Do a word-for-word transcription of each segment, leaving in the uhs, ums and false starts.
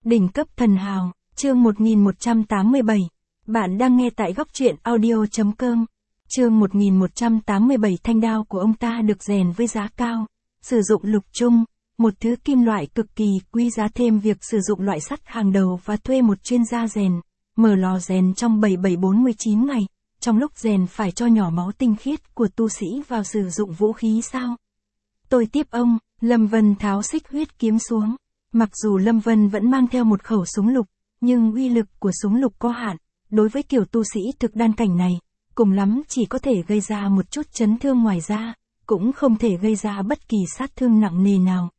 Đỉnh cấp thần hào, chương một nghìn một trăm tám mươi bảy. Bạn đang nghe tại góc truyện audio chấm com. Chương một nghìn một trăm tám mươi bảy. Thanh đao của ông ta được rèn với giá cao, sử dụng lục trung, một thứ kim loại cực kỳ quý giá, thêm việc sử dụng loại sắt hàng đầu và thuê một chuyên gia rèn, mở lò rèn trong bảy bảy bốn mươi chín ngày. Trong lúc rèn phải cho nhỏ máu tinh khiết của tu sĩ vào sử dụng vũ khí sao? Tôi tiếp ông. Lâm Vân tháo xích huyết kiếm xuống. Mặc dù Lâm Vân vẫn mang theo một khẩu súng lục, nhưng uy lực của súng lục có hạn, đối với kiểu tu sĩ thực đan cảnh này, cùng lắm chỉ có thể gây ra một chút chấn thương, ngoài ra, cũng không thể gây ra bất kỳ sát thương nặng nề nào.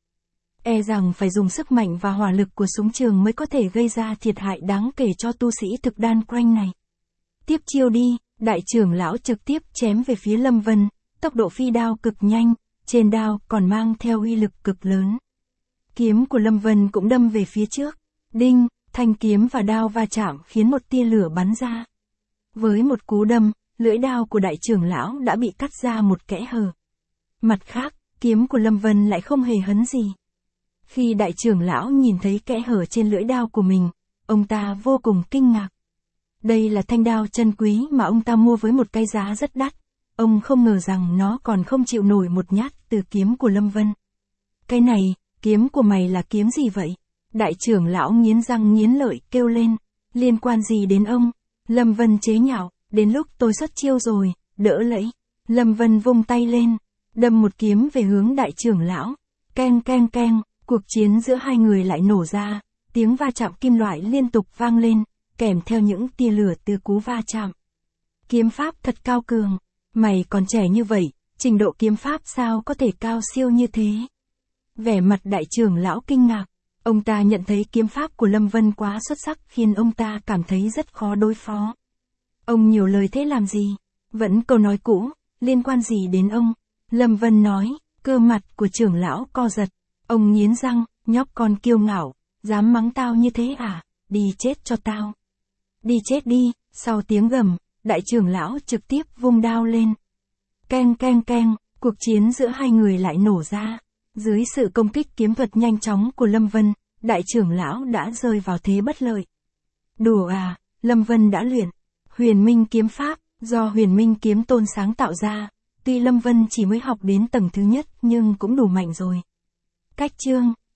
E rằng phải dùng sức mạnh và hỏa lực của súng trường mới có thể gây ra thiệt hại đáng kể cho tu sĩ thực đan quanh này. Tiếp chiêu đi, đại trưởng lão trực tiếp chém về phía Lâm Vân, tốc độ phi đao cực nhanh, trên đao còn mang theo uy lực cực lớn. Kiếm của Lâm Vân cũng đâm về phía trước. Đinh, thanh kiếm và đao va chạm khiến một tia lửa bắn ra. Với một cú đâm, lưỡi đao của đại trưởng lão đã bị cắt ra một kẽ hở. Mặt khác, kiếm của Lâm Vân lại không hề hấn gì. Khi đại trưởng lão nhìn thấy kẽ hở trên lưỡi đao của mình, ông ta vô cùng kinh ngạc. Đây là thanh đao chân quý mà ông ta mua với một cái giá rất đắt. Ông không ngờ rằng nó còn không chịu nổi một nhát từ kiếm của Lâm Vân. Cái này, kiếm của mày là kiếm gì vậy? Đại trưởng lão nghiến răng nghiến lợi kêu lên. Liên quan gì đến ông? Lâm Vân chế nhạo, đến lúc tôi xuất chiêu rồi, đỡ lấy. Lâm Vân vung tay lên, đâm một kiếm về hướng đại trưởng lão. Keng keng keng, cuộc chiến giữa hai người lại nổ ra, tiếng va chạm kim loại liên tục vang lên, kèm theo những tia lửa từ cú va chạm. Kiếm pháp thật cao cường, mày còn trẻ như vậy, trình độ kiếm pháp sao có thể cao siêu như thế? Vẻ mặt đại trưởng lão kinh ngạc, ông ta nhận thấy kiếm pháp của Lâm Vân quá xuất sắc khiến ông ta cảm thấy rất khó đối phó. Ông nhiều lời thế làm gì? Vẫn câu nói cũ, liên quan gì đến ông? Lâm Vân nói, cơ mặt của trưởng lão co giật, ông nghiến răng, nhóc con kiêu ngạo, dám mắng tao như thế à? Đi chết cho tao. Đi chết đi. Sau tiếng gầm, đại trưởng lão trực tiếp vung đao lên. Keng keng keng, cuộc chiến giữa hai người lại nổ ra. Dưới sự công kích kiếm thuật nhanh chóng của Lâm Vân, đại trưởng lão đã rơi vào thế bất lợi. Đùa à, Lâm Vân đã luyện Huyền Minh kiếm pháp, do Huyền Minh kiếm tôn sáng tạo ra. Tuy Lâm Vân chỉ mới học đến tầng thứ nhất nhưng cũng đủ mạnh rồi. Cách chương,